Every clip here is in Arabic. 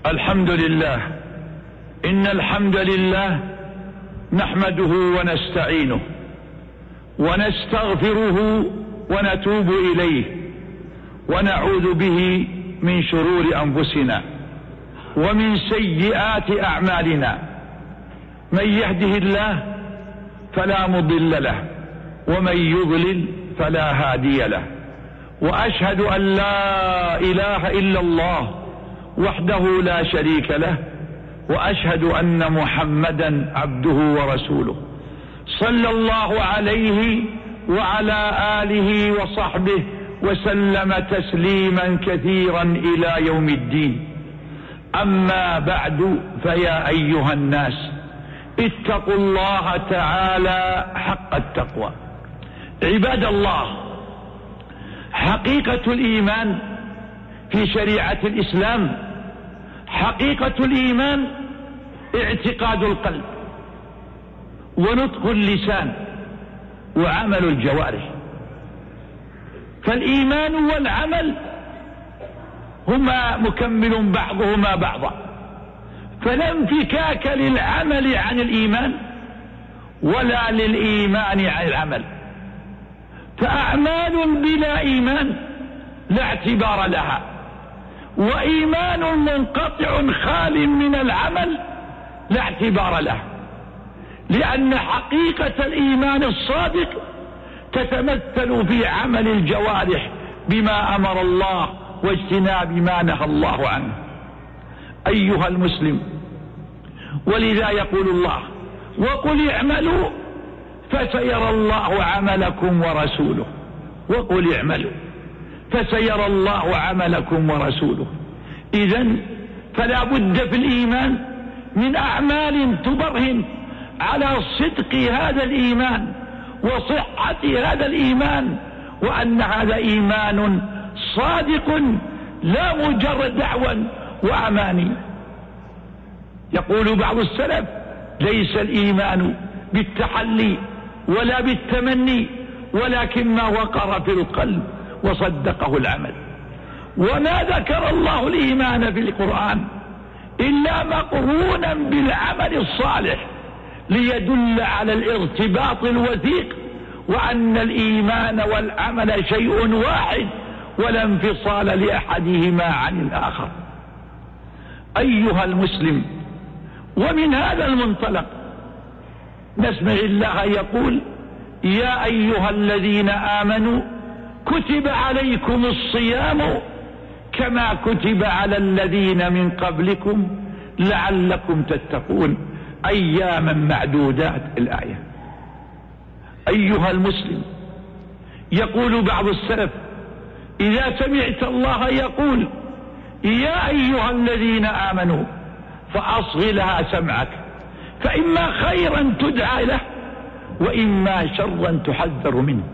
الحمد لله. إن الحمد لله نحمده ونستعينه ونستغفره ونتوب إليه ونعوذ به من شرور أنفسنا ومن سيئات أعمالنا. من يهده الله فلا مضل له ومن يضلل فلا هادي له. وأشهد أن لا إله إلا الله وحده لا شريك له، وأشهد أن محمدا عبده ورسوله صلى الله عليه وعلى آله وصحبه وسلم تسليما كثيرا إلى يوم الدين. أما بعد، فيا أيها الناس اتقوا الله تعالى حق التقوى. عباد الله، حقيقة الإيمان في شريعة الإسلام، حقيقة الإيمان اعتقاد القلب ونطق اللسان وعمل الجوارح. فالإيمان والعمل هما مكمل بعضهما بعضا، فلا انفكاك للعمل عن الإيمان ولا للإيمان عن العمل. فأعمال بلا إيمان لا اعتبار لها، وإيمان منقطع خال من العمل لا اعتبار له، لأن حقيقة الإيمان الصادق تتمثل في عمل الجوارح بما أمر الله واجتناب ما نهى الله عنه. أيها المسلم، ولذا يقول الله: وقل اعملوا فسيرى الله عملكم ورسوله. وقل اعملوا فسيرى الله عملكم ورسوله. إذن فلا بد في الإيمان من أعمال تبرهن على صدق هذا الإيمان وصحة هذا الإيمان، وأن هذا إيمان صادق لا مجرد دعوى وأماني. يقول بعض السلف: ليس الإيمان بالتحلي ولا بالتمني، ولكن ما وقر في القلب وصدقه العمل. وما ذكر الله الإيمان في القرآن إلا مقرونا بالعمل الصالح، ليدل على الارتباط الوثيق، وأن الإيمان والعمل شيء واحد ولا انفصال لأحدهما عن الآخر. أيها المسلم، ومن هذا المنطلق نسمع الله يقول: يا أيها الذين آمنوا كتب عليكم الصيام كما كتب على الذين من قبلكم لعلكم تتقون أياما معدودات. الآية. أيها المسلم، يقول بعض السلف: إذا سمعت الله يقول يا أيها الذين آمنوا فأصغ لها سمعك، فإما خيرا تدعى له وإما شرا تحذر منه.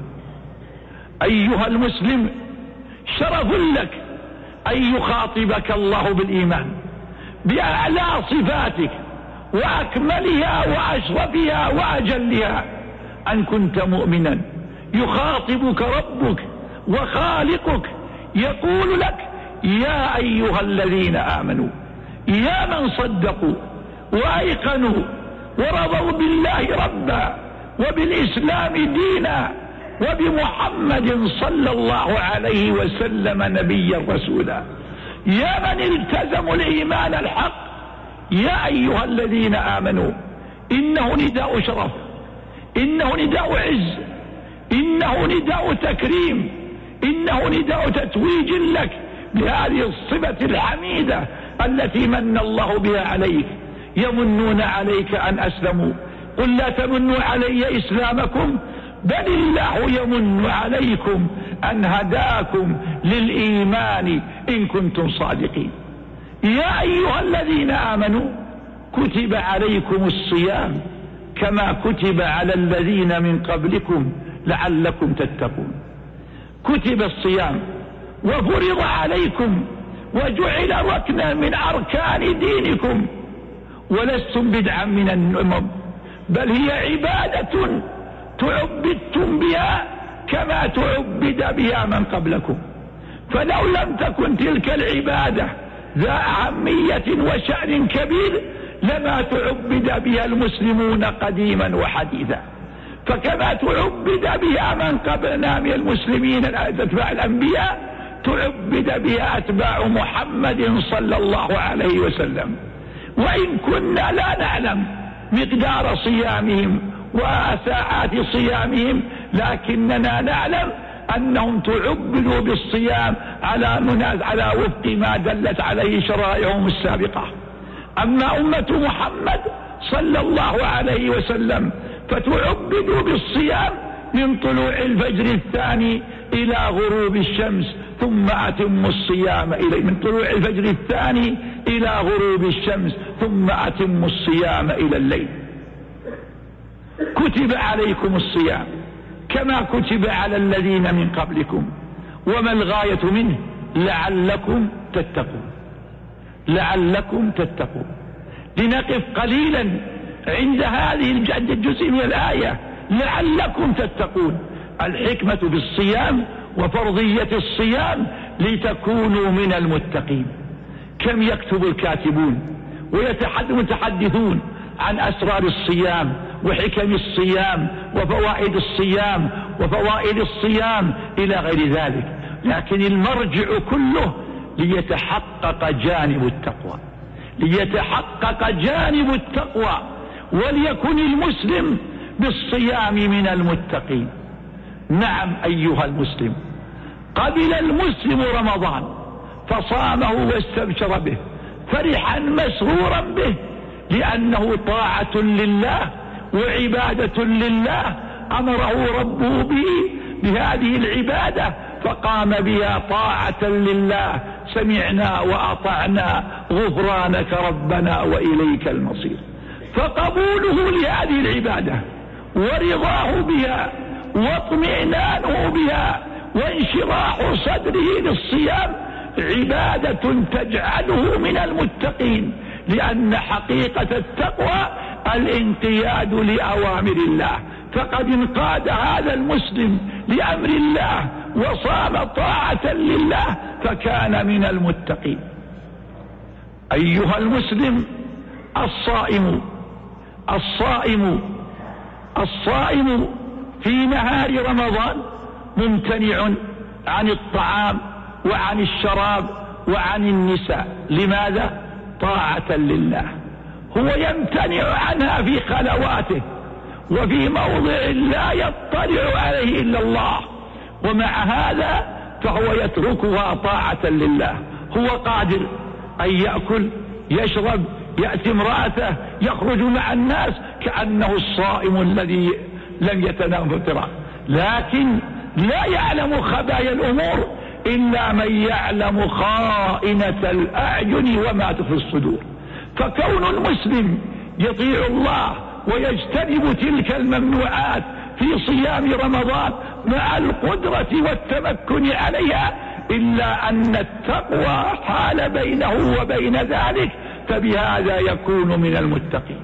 أيها المسلم، شرف لك أن يخاطبك الله بالإيمان بأعلى صفاتك وأكملها وأشرفها وأجلها، أن كنت مؤمنا يخاطبك ربك وخالقك يقول لك: يا أيها الذين آمنوا، يا من صدقوا وأيقنوا ورضوا بالله ربا وبالإسلام دينا وبمحمد صلى الله عليه وسلم نبيا رسولا، يا من التزموا الإيمان الحق، يا أيها الذين آمنوا. إنه نداء شرف، إنه نداء عز، إنه نداء تكريم، إنه نداء تتويج لك بهذه الصفة الحميدة التي من الله بها عليك. يمنون عليك أن أسلموا، قل لا تمنوا علي إسلامكم بل الله يمن عليكم أن هداكم للإيمان إن كنتم صادقين. يا أيها الذين آمنوا كتب عليكم الصيام كما كتب على الذين من قبلكم لعلكم تتقون. كتب الصيام وفرض عليكم وجعل ركنا من أركان دينكم، ولستم بدعا من الأمم، بل هي عبادة تعبدتم بها كما تعبد بها من قبلكم. فلو لم تكن تلك العبادة ذا أهمية وشأن كبير لما تعبد بها المسلمون قديما وحديثا. فكما تعبد بها من قبلنا من المسلمين أتباع الأنبياء، تعبد بها أتباع محمد صلى الله عليه وسلم. وإن كنا لا نعلم مقدار صيامهم وساعات صيامهم، لكننا نعلم أنهم تعبدوا بالصيام على وفق ما دلت عليه شرائعهم السابقة. أما أمة محمد صلى الله عليه وسلم فتعبدوا بالصيام من طلوع الفجر الثاني إلى غروب الشمس، ثم أتموا الصيام من طلوع الفجر الثاني إلى غروب الشمس، ثم أتموا الصيام إلى الليل. كتب عليكم الصيام كما كتب على الذين من قبلكم. وما الغاية منه؟ لعلكم تتقون. لعلكم تتقون. لنقف قليلا عند هذه الجزء من الآية، لعلكم تتقون. الحكمة بالصيام وفرضية الصيام لتكونوا من المتقين. كم يكتب الكاتبون ويتحدثون عن أسرار الصيام وحكم الصيام وفوائد الصيام وفوائد الصيام إلى غير ذلك، لكن المرجع كله ليتحقق جانب التقوى، ليتحقق جانب التقوى، وليكن المسلم بالصيام من المتقين. نعم أيها المسلم، قبل المسلم رمضان فصامه واستبشر به فرحا مسرورا به، لأنه طاعة لله وعبادة لله أمره ربه بهذه العبادة، فقام بها طاعة لله. سمعنا وأطعنا غفرانك ربنا وإليك المصير. فقبوله لهذه العبادة ورضاه بها واطمئنانه بها وانشراح صدره للصيام عبادة تجعله من المتقين، لأن حقيقة التقوى الانقياد لأوامر الله. فقد انقاد هذا المسلم لأمر الله وصام طاعة لله فكان من المتقين. أيها المسلم، الصائم في نهار رمضان ممتنع عن الطعام وعن الشراب وعن النساء. لماذا؟ طاعة لله. هو يمتنع عنها في خلواته وفي موضع لا يطلع عليه إلا الله، ومع هذا فهو يتركها طاعة لله. هو قادر أن يأكل يشرب يأتي امرأته يخرج مع الناس كأنه الصائم الذي لم يتنام في الفطر، لكن لا يعلم خبايا الأمور إلا من يعلم خائنة الأعين وما تخفي الصدور. فكون المسلم يطيع الله ويجتنب تلك الممنوعات في صيام رمضان مع القدرة والتمكن عليها، إلا أن التقوى حال بينه وبين ذلك، فبهذا يكون من المتقين.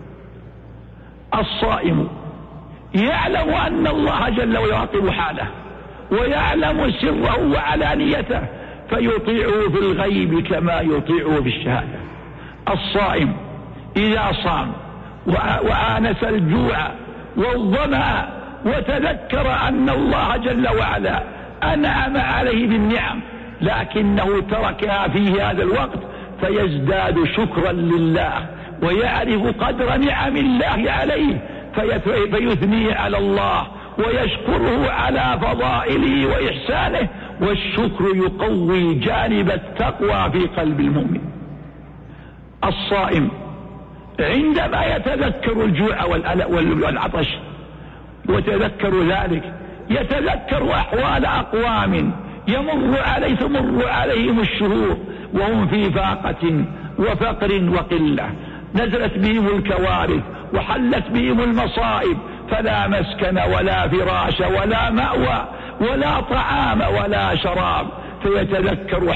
الصائم يعلم أن الله جل ويعقب حاله ويعلم سره وعلانيته، فيطيعه في الغيب كما يطيعه في الشهادة. الصائم إذا صام وآنس الجوع والظمأ وتذكر أن الله جل وعلا أنعم عليه بالنعم لكنه تركها في هذا الوقت، فيزداد شكرا لله ويعرف قدر نعم الله عليه فيثني على الله ويشكره على فضائله وإحسانه، والشكر يقوي جانب التقوى في قلب المؤمن. الصائم عندما يتذكر الجوع والعطش وتذكر ذلك يتذكر أحوال أقوام تمر عليهم الشهور وهم في فاقة وفقر وقلة، نزلت بهم الكوارث وحلت بهم المصائب، فلا مسكن ولا فراش ولا مأوى ولا طعام ولا شراب، فيتذكر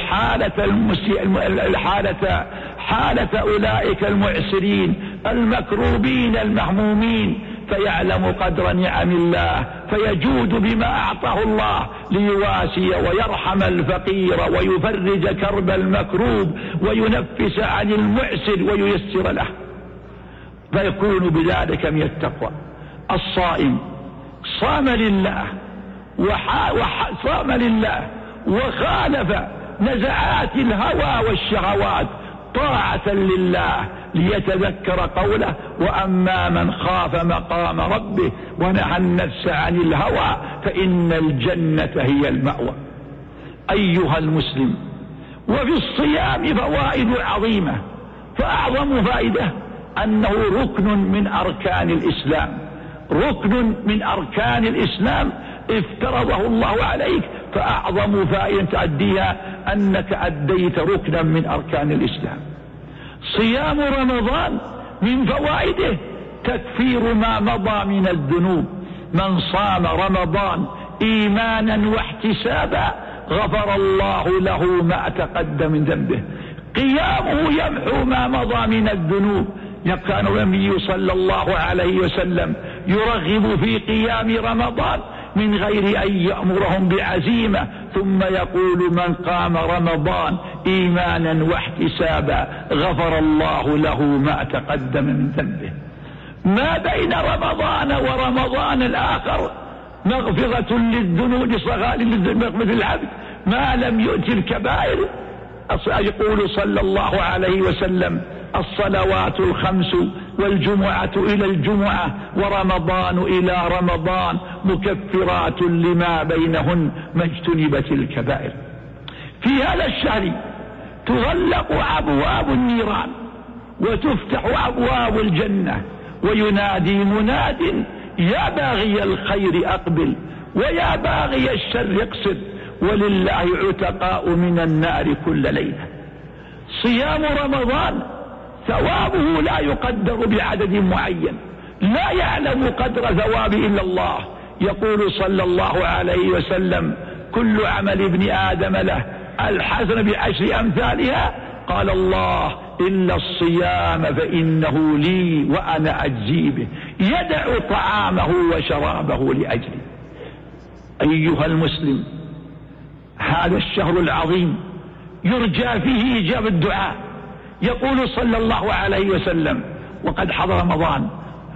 حالة أولئك المعسرين المكروبين المهمومين فيعلم قدر نعم الله فيجود بما أعطاه الله ليواسي ويرحم الفقير ويفرج كرب المكروب وينفس عن المعسر وييسر له، فيكون بذلك من التقوى. الصائم صام لله وخالف نزعات الهوى والشهوات طاعة لله ليتذكر قوله: وأما من خاف مقام ربه ونهى النفس عن الهوى فإن الجنة هي المأوى. أيها المسلم، وفي الصيام فوائد عظيمة، فأعظم فائدة أنه ركن من أركان الإسلام، ركن من أركان الإسلام افترضه الله عليك، فأعظم فائدة تؤديها أنك أديت ركنا من أركان الإسلام. صيام رمضان من فوائده تكفير ما مضى من الذنوب. من صام رمضان إيمانا واحتسابا غفر الله له ما تقدم من ذنبه. قيامه يمحو ما مضى من الذنوب. كان النبي صلى الله عليه وسلم يرغب في قيام رمضان من غير أن يأمرهم بعزيمة، ثم يقول: من قام رمضان إيمانا واحتسابا غفر الله له ما تقدم من ذنبه. ما بين رمضان ورمضان الآخر مغفرة للذنوب صغار مثل العبد ما لم يؤت الكبائر. يقول صلى الله عليه وسلم: الصلوات الخمس والجمعة إلى الجمعة ورمضان إلى رمضان مكفرات لما بينهن ما اجتنبت الكبائر. في هذا الشهر تغلق أبواب النيران وتفتح أبواب الجنة، وينادي مناد: يا باغي الخير أقبل ويا باغي الشر اقصد، ولله عتقاء من النار كل ليلة. صيام رمضان ثوابه لا يقدر بعدد معين، لا يعلم قدر ثواب إلا الله. يقول صلى الله عليه وسلم: كل عمل ابن آدم له الحسنة بعشر أمثالها، قال الله: إلا الصيام فإنه لي وأنا أجزي به، يدع طعامه وشرابه لأجلي. أيها المسلم، هذا الشهر العظيم يرجى فيه إجابة الدعاء. يقول صلى الله عليه وسلم: وقد حضر رمضان،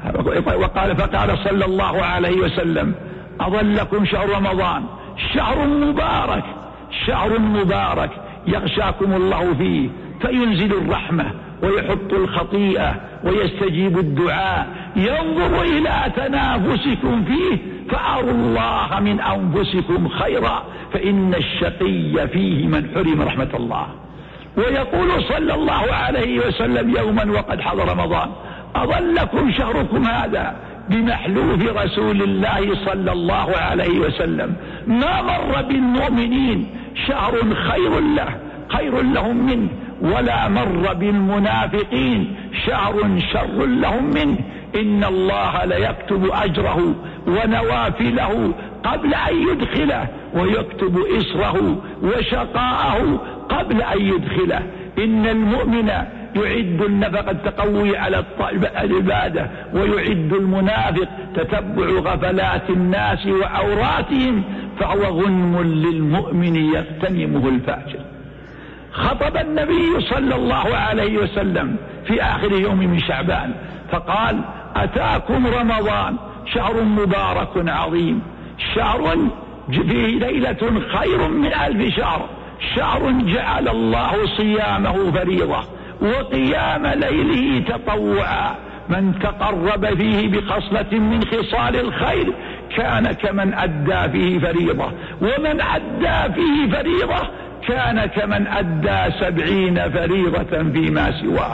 فقال صلى الله عليه وسلم: أظلكم شهر رمضان، شهر مبارك، شهر مبارك يغشاكم الله فيه فينزل الرحمة ويحط الخطيئة ويستجيب الدعاء، ينظر إلى تنافسكم فيه فأروا الله من أنفسكم خيرا، فإن الشقي فيه من حرم رحمة الله. ويقول صلى الله عليه وسلم يوما وقد حضر رمضان: أظلكم شهركم هذا بمحلوف رسول الله صلى الله عليه وسلم، ما مر بالمؤمنين شهر خير لهم منه، ولا مر بالمنافقين شهر شر لهم منه. إن الله ليكتب أجره ونوافله قبل أن يدخله، ويكتب إسره وشقاءه قبل أن يدخله. إن المؤمن يعد النفقة التقوي على العبادة، ويعد المنافق تتبع غفلات الناس وعوراتهم، فهو غنم للمؤمن يغتنمه الفاجر. خطب النبي صلى الله عليه وسلم في آخر يوم من شعبان فقال: أتاكم رمضان شهر مبارك عظيم، شهر فيه ليلة خير من 1000 شهر، شهر جعل الله صيامه فريضة وقيام ليله تطوعا، من تقرب فيه بخصلة من خصال الخير كان كمن أدى فيه فريضة، ومن أدى فيه فريضة كان كمن أدى 70 فريضة فيما سواه.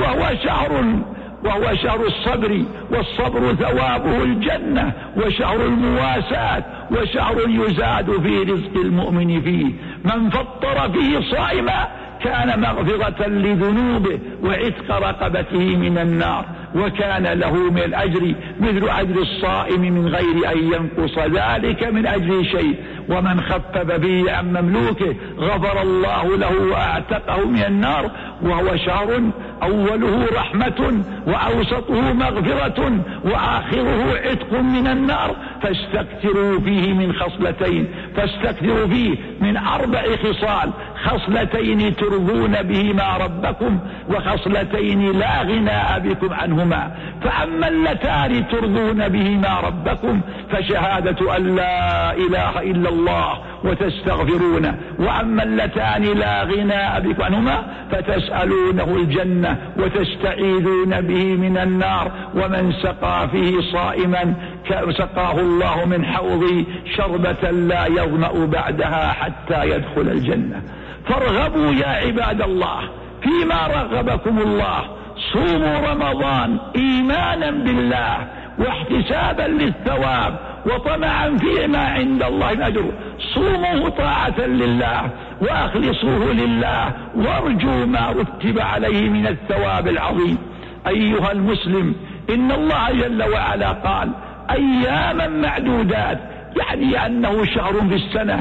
وهو شهر الصبر، والصبر ثوابه الجنة، وشهر المواساة، وشهر يزاد في رزق المؤمن فيه. من فطر فيه صائما كان مغفرة لذنوبه وعتق رقبته من النار، وكان له من الأجر مثل أجر الصائم من غير أن ينقص ذلك من أجر شيء. ومن خفف فيه عن مملوكه غفر الله له وأعتقه من النار. وهو شهر أوله رحمة وأوسطه مغفرة وآخره عتق من النار، فاستكثروا فيه من خصلتين، فاستكثروا فيه من 4 خصال: خصلتين ترضون بهما ربكم، وخصلتين لا غناء بكم عنهما. فأما اللتان ترضون بهما ربكم فشهادة أن لا إله إلا الله وتستغفرونه، وأما اللتان لا غناء بكم عنهما فتسألونه الجنة وتستعيذون به من النار. ومن سقى فيه صائما سقاه الله من حوضي شربة لا يظمأ بعدها حتى يدخل الجنة. فارغبوا يا عباد الله فيما رغبكم الله، صوموا رمضان إيمانا بالله واحتسابا للثواب وطمعا فيما عند الله الأجر. صوموه طاعة لله وأخلصوه لله وارجوا ما رتب عليه من الثواب العظيم. أيها المسلم، إن الله جل وعلا قال أياما معدودات، يعني أنه شهر في السنة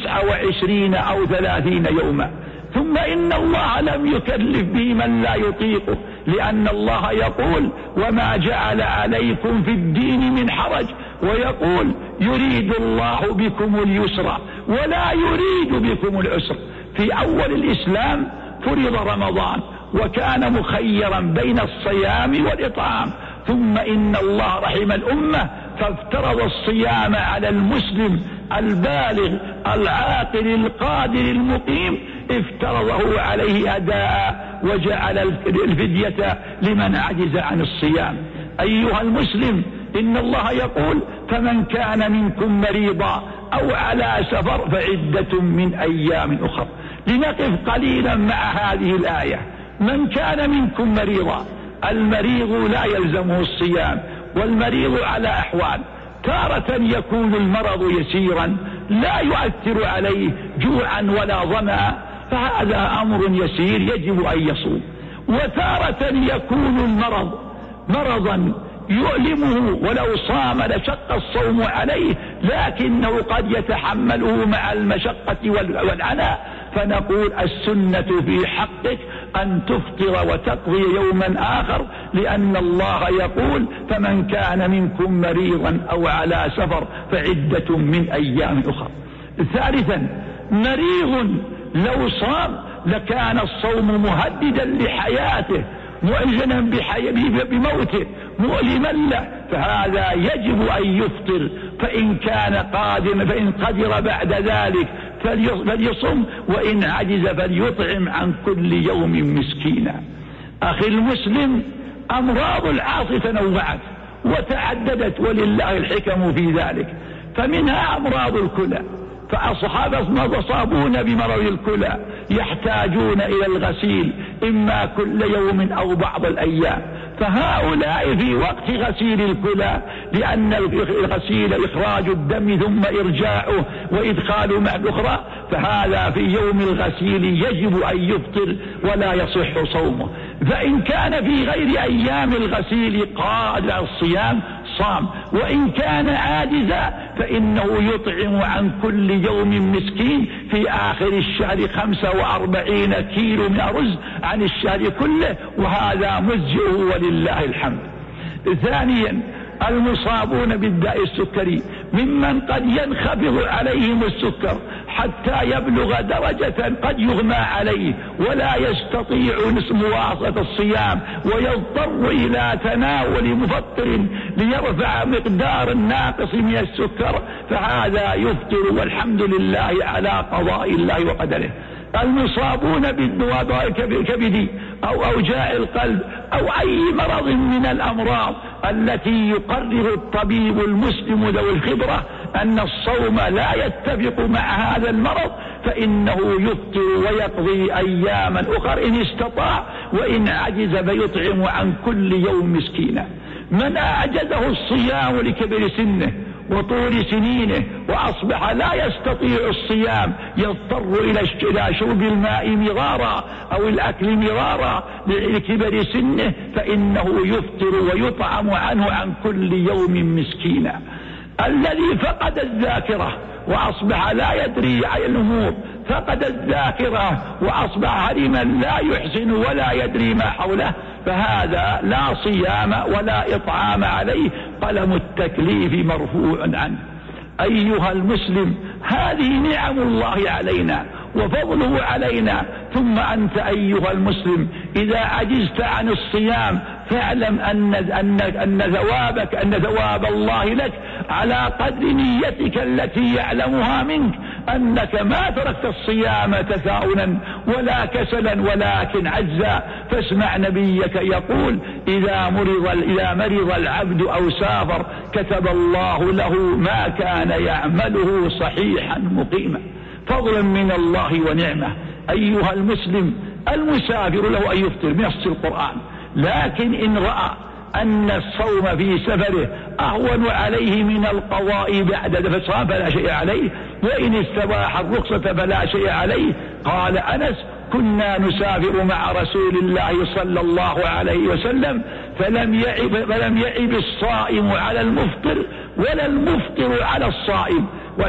29 أو 30 يوما. ثم إن الله لم يكلف به من لا يطيقه، لأن الله يقول وما جعل عليكم في الدين من حرج، ويقول يريد الله بكم اليسر ولا يريد بكم العسر. في أول الإسلام فرض رمضان وكان مخيرا بين الصيام والإطعام، ثم إن الله رحم الأمة فافترض الصيام على المسلم البالغ العاقل القادر المقيم، افترضه عليه أداء وجعل الفدية لمن عجز عن الصيام. أيها المسلم، إن الله يقول فمن كان منكم مريضا أو على سفر فعدة من أيام أخر. لنقف قليلا مع هذه الآية. من كان منكم مريضا، المريض لا يلزمه الصيام، والمريض على أحوال: تارة يكون المرض يسيرا لا يؤثر عليه جوعا ولا ظمأ، فهذا أمر يسير يجب أن يصوم. وتارة يكون المرض مرضا يؤلمه ولو صام لشق الصوم عليه، لكنه قد يتحمله مع المشقة والعناء، فنقول السنة في حقك أن تفطر وتقضي يوما آخر، لأن الله يقول فمن كان منكم مريضا أو على سفر فعدة من أيام أخرى. ثالثا، مريض لو صام لكان الصوم مهددا لحياته، معجنا بموته، مؤلما له، فهذا يجب أن يفطر. فإن كان قادما فإن قدر بعد ذلك فليصم، وإن عجز فليطعم عن كل يوم مسكينا. أخي المسلم، أمراض العاصي تنوعت وتعددت ولله الحكم في ذلك، فمنها أمراض الكلى، فأصحابنا مصابون بمرض الكلى يحتاجون إلى الغسيل إما كل يوم أو بعض الأيام، فهؤلاء في وقت غسيل الكلى، لأن الغسيل إخراج الدم ثم إرجاعه وإدخاله مع الأخرى، فهذا في يوم الغسيل يجب أن يفطر ولا يصح صومه. فإن كان في غير أيام الغسيل قادر على الصيام صام، وإن كان عاجزا فإنه يطعم عن كل يوم مسكين في آخر الشهر 45 كيلو من الرز عن الشهر كله، وهذا مجزئه ولله الحمد. ثانيا، المصابون بالداء السكري ممن قد ينخفض عليهم السكر حتى يبلغ درجة قد يغمى عليه ولا يستطيع مواصلة الصيام، ويضطر إلى تناول مفطر ليرفع مقدار الناقص من السكر، فهذا يفطر والحمد لله على قضاء الله وقدره. المصابون بالدواء الكبدي أو أوجاع القلب أو أي مرض من الأمراض التي يقرر الطبيب المسلم ذو الخبرة أن الصوم لا يتفق مع هذا المرض، فإنه يفطر ويقضي أياما أخر إن استطاع، وإن عجز فيطعم عن كل يوم مسكينا. من أعجزه الصيام لكبر سنه وطول سنينه وأصبح لا يستطيع الصيام، يضطر إلى شرب الماء مرارا أو الأكل مرارا لكبر سنه، فإنه يفطر ويطعم عنه عن كل يوم مسكينا. الذي فقد الذاكرة وأصبح لا يدري عن الأمور، فقد الذاكرة وأصبح هرما لا يحسن ولا يدري ما حوله، فهذا لا صيام ولا إطعام عليه، قلم التكليف مرفوع عنه. أيها المسلم، هذه نعم الله علينا وفضله علينا. ثم أنت أيها المسلم إذا عجزت عن الصيام فاعلم أن ثواب الله لك على قدر نيتك التي يعلمها منك، أنك ما تركت الصيام تثاؤلا ولا كسلا ولكن عجزا. فاسمع نبيك يقول: إذا مرض العبد أو سافر كتب الله له ما كان يعمله صحيحا مقيما. فضلا من الله ونعمة. أيها المسلم، المسافر له أن يفطر بنص القرآن، لكن إن رأى أن الصوم في سفره أهون عليه من القضاء بعد فصام فلا شيء عليه، وإن استباح الرخصة فلا شيء عليه. قال أنس: كنا نسافر مع رسول الله صلى الله عليه وسلم فلم يعب الصائم على المفطر ولا المفطر على الصائم.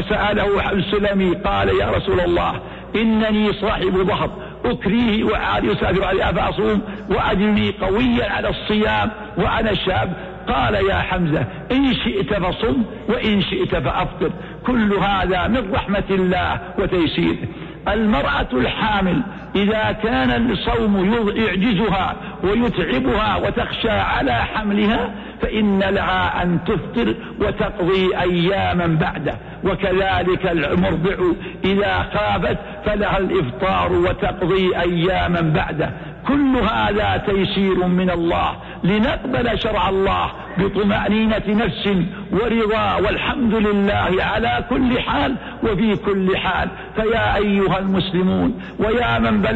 وسأله السلمي قال: يا رسول الله، إنني صاحب ظهر أكريه وعادي أسافر عليه، أفأصوم وأجري قويا على الصيام وأنا شاب؟ قال: يا حمزة، إن شئت فصم وإن شئت فأفطر. كل هذا من رحمة الله وتيسيره. المرأة الحامل إذا كان الصوم يعجزها ويتعبها وتخشى على حملها فإن لها أن تفطر وتقضي أياما بعده، وكذلك المرضع إذا خافت فلها الإفطار وتقضي أياما بعده. كل هذا تيسير من الله لنقبل شرع الله بطمأنينة نفس ورضا، والحمد لله على كل حال وفي كل حال. فيا أيها المسلمون، ويا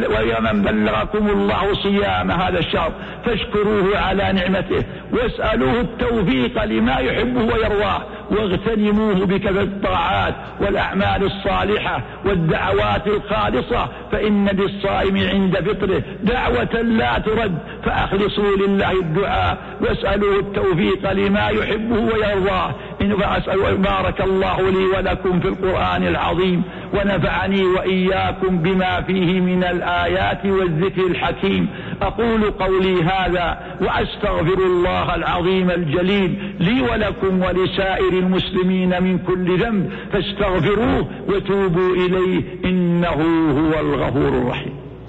من بلغكم الله صيام هذا الشهر، فاشكروه على نعمته واسألوه التوفيق لما يحبه ويرضاه، واغتنموه بكثرة الطاعات والأعمال الصالحة والدعوات الخالصة، فإن للصائم عند فطره دعوة لا ترد، فأخلصوا لله الدعاء واسألوه التوفيق لما يحبه ويرضاه. فأسأل بارك الله لي ولكم في القرآن العظيم، ونفعني وإياكم بما فيه من الآيات والذكر الحكيم. أقول قولي هذا وأستغفر الله العظيم الجليل لي ولكم ولسائر المسلمين من كل ذنب، فاستغفروه وتوبوا إليه إنه هو الغفور الرحيم.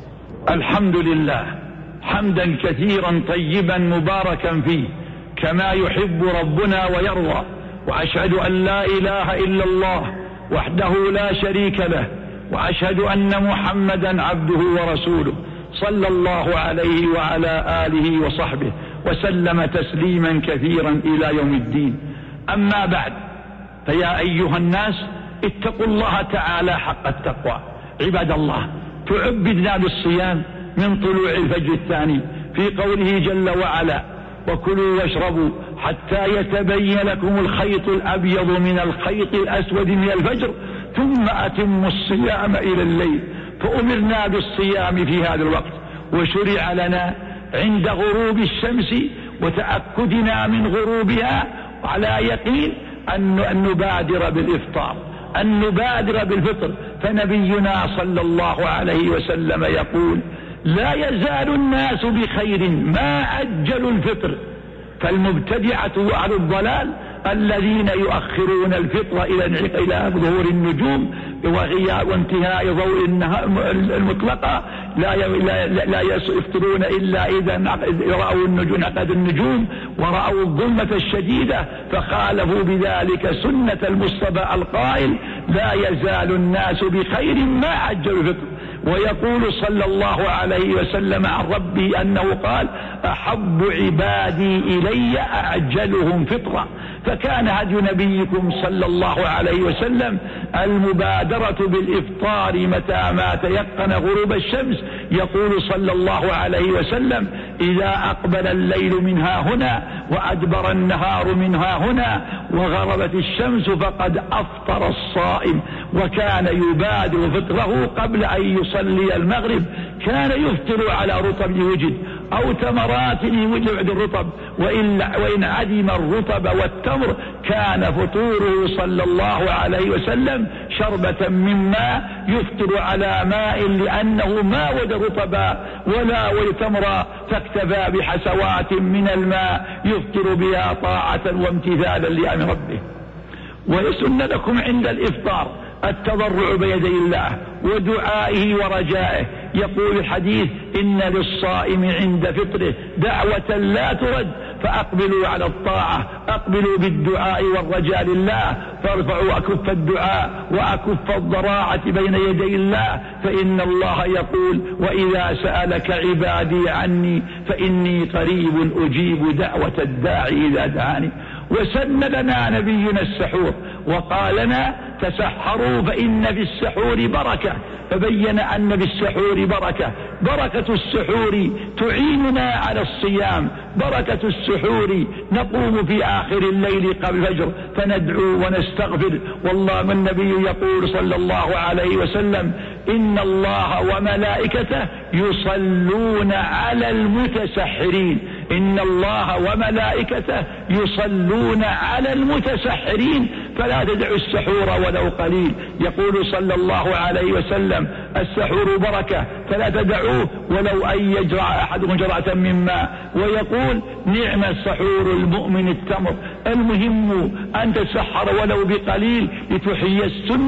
الحمد لله حمدا كثيرا طيبا مباركا فيه كما يحب ربنا ويرضى، وأشهد أن لا إله إلا الله وحده لا شريك له، وأشهد أن محمدا عبده ورسوله صلى الله عليه وعلى آله وصحبه وسلم تسليما كثيرا إلى يوم الدين. أما بعد، فيا أيها الناس، اتقوا الله تعالى حق التقوى. عباد الله، تعبدنا بالصيام من طلوع الفجر الثاني في قوله جل وعلا: وكلوا واشربوا حتى يتبين لكم الخيط الأبيض من الخيط الأسود من الفجر ثم أتموا الصيام إلى الليل. فأمرنا بالصيام في هذا الوقت، وشرع لنا عند غروب الشمس وتأكدنا من غروبها على يقين أن نبادر بالإفطار، أن نبادر بالفطر. فنبينا صلى الله عليه وسلم يقول: لا يزال الناس بخير ما عجلوا الفطر. فالمبتدعة وأهل الضلال الذين يؤخرون الفطر إلى ظهور النجوم وغياب وانتهاء ضوء النهار المطلقة، لا يفطرون إلا إذا رأوا النجوم ورأوا الظلمة الشديدة، فخالفوا بذلك سنة المصطفى القائل: لا يزال الناس بخير ما عجلوا الفطر. ويقول صلى الله عليه وسلم عن ربه أنه قال: أحب عبادي إلي أعجلهم فطرا. فكان هدي نبيكم صلى الله عليه وسلم المبادرة بالإفطار متى ما تيقن غروب الشمس. يقول صلى الله عليه وسلم: إذا أقبل الليل منها هنا وأدبر النهار منها هنا وغربت الشمس فقد أفطر الصائم. وكان يبادر فطره قبل أن يصلي المغرب. كان يفطر على رطب وجد أو تمرات وجد الرطب، وإن عدم الرطب والتمر كان فطوره صلى الله عليه وسلم شربة من ماء يفطر على ماء لأنه ما وجد رطبا ولا وجد تمرا، فاكتفى بحسوات من الماء يفطر بها طاعة وامتثالا لأمر ربه. ويسن لكم عند الإفطار التضرع بيدي الله ودعائه ورجائه. يقول الحديث: إن للصائم عند فطره دعوة لا ترد، فأقبلوا على الطاعة، أقبلوا بالدعاء والرجاء لله، فارفعوا أكف الدعاء وأكف الضراعة بين يدي الله، فإن الله يقول: وإذا سألك عبادي عني فإني قريب أجيب دعوة الداعي إذا دعاني. وسن لنا نبينا السحور وقال لنا: تسحروا فإن في السحور بركة، فبين أن في السحور بركة السحور تعيننا على الصيام، بركة السحور نقوم في آخر الليل قبل الفجر فندعو ونستغفر. والله النبي يقول صلى الله عليه وسلم: إن الله وملائكته يصلون على المتسحرين، إن الله وملائكته يصلون على المتسحرين، فلا تدعوا السحور ولو قليل. يقول صلى الله عليه وسلم: السحور بركة فلا تدعوه ولو أن يجرع أحدكم جرعة من ماء. ويقول: نعم السحور المؤمن التمر. المهم أن تسحر ولو بقليل لتحيي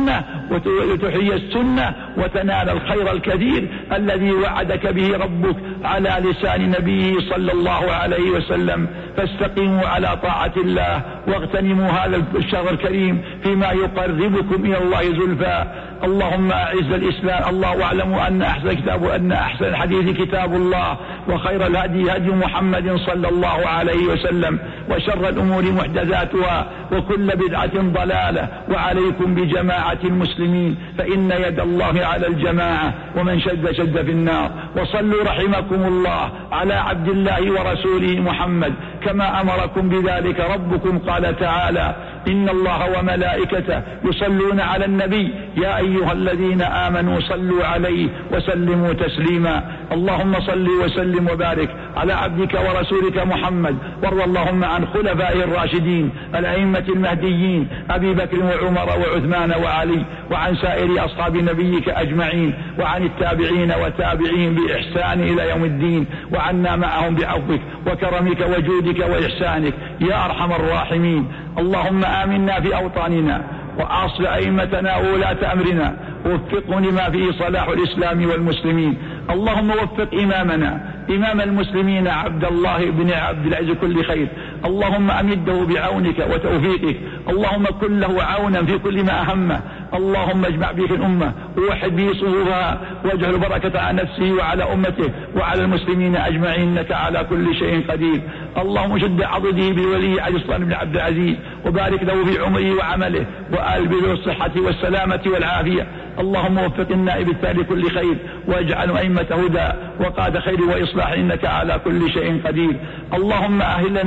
السنة وتنال الخير الكثير الذي وعدك به ربك على لسان نبيه صلى الله عليه وسلم. فاستقيموا على طاعة الله واغتنموا هذا الشهر الكريم فيما يقربكم إلى الله زلفى. اللهم أعز الإسلام. الله أعلم أن أحسن الحديث كتاب الله، وخير الهدي هدي محمد صلى الله عليه وسلم، وشر الأمور محدثاتها، وكل بدعة ضلالة. وعليكم بجماعة المسلمين فإن يد الله على الجماعة، ومن شد في النار. وصلوا رحمكم الله على عبد الله ورسوله محمد كما أمركم بذلك ربكم. قال تعالى: إن الله وملائكته يصلون على النبي يا أيها الذين آمنوا صلوا عليه وسلموا تسليما. اللهم صل وسلم وبارك على عبدك ورسولك محمد، وارض اللهم عن خلفائه الراشدين الأئمة المهديين أبي بكر وعمر وعثمان وعلي، وعن سائر أصحاب نبيك أجمعين، وعن التابعين وتابعين بإحسان إلى يوم الدين، وعنا معهم بعفوك وكرمك وجودك وإحسانك يا أرحم الراحمين. اللهم آمنا في أوطاننا وأصلح أئمتنا وولاة أمرنا، ووفقهم لما فيه صلاح الإسلام والمسلمين. اللهم وفق إمامنا إمام المسلمين عبد الله بن عبد العزيز كل خير. اللهم أمده بعونك وتوفيقك. اللهم كن له عونا في كل ما أهمه. اللهم اجمع به الأمة ووحد به صفوفها، واجعل بركة على نفسه وعلى أمته وعلى المسلمين أجمعين، إنك على كل شيء قدير. اللهم شد عضده بولي عبد الصالح بن عبد العزيز، وبارك له في عمره وعمله، وآل به الصحة والسلامة والعافية. اللهم وفق النائب التالي كل خير، واجعل أئمة هدى وقاد خير وإصلاح، إنك على كل شيء قدير. اللهم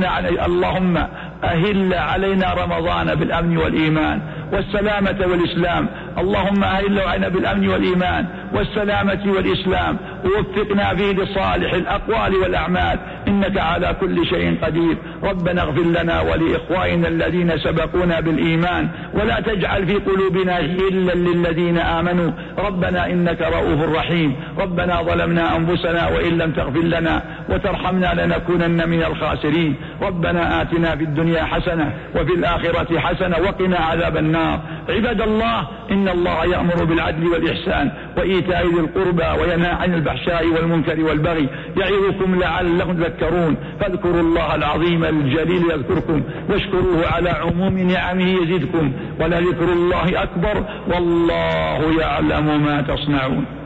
أهل علينا رمضان بالأمن والإيمان والسلامة والإسلام. اللهم أهل علينا بالأمن والإيمان والسلامة والإسلام، ووفقنا فيه لصالح الأقوال والأعمال، إنك على كل شيء قدير. ربنا اغفر لنا ولإخواننا الذين سبقونا بالإيمان، ولا تجعل في قلوبنا غلا للذين آمنوا. ربنا إنك رؤوف رحيم. ربنا ظلمنا أنفسنا وإن لم تغفر لنا وترحمنا لنكونن من الخاسرين. ربنا آتنا في الدنيا حسنة وفي الآخرة حسنة وقنا عذاب النار. عباد الله، إن الله يأمر بالعدل والإحسان وإيتاء ذي القربى وينهى عن الفحشاء والمنكر والبغي، يعظكم لعلكم تذكرون. فاذكروا الله العظيم الجليل يذكركم، واشكروه على عموم نعمه يزدكم، ولذكر الله أكبر، والله يعلم ما تصنعون.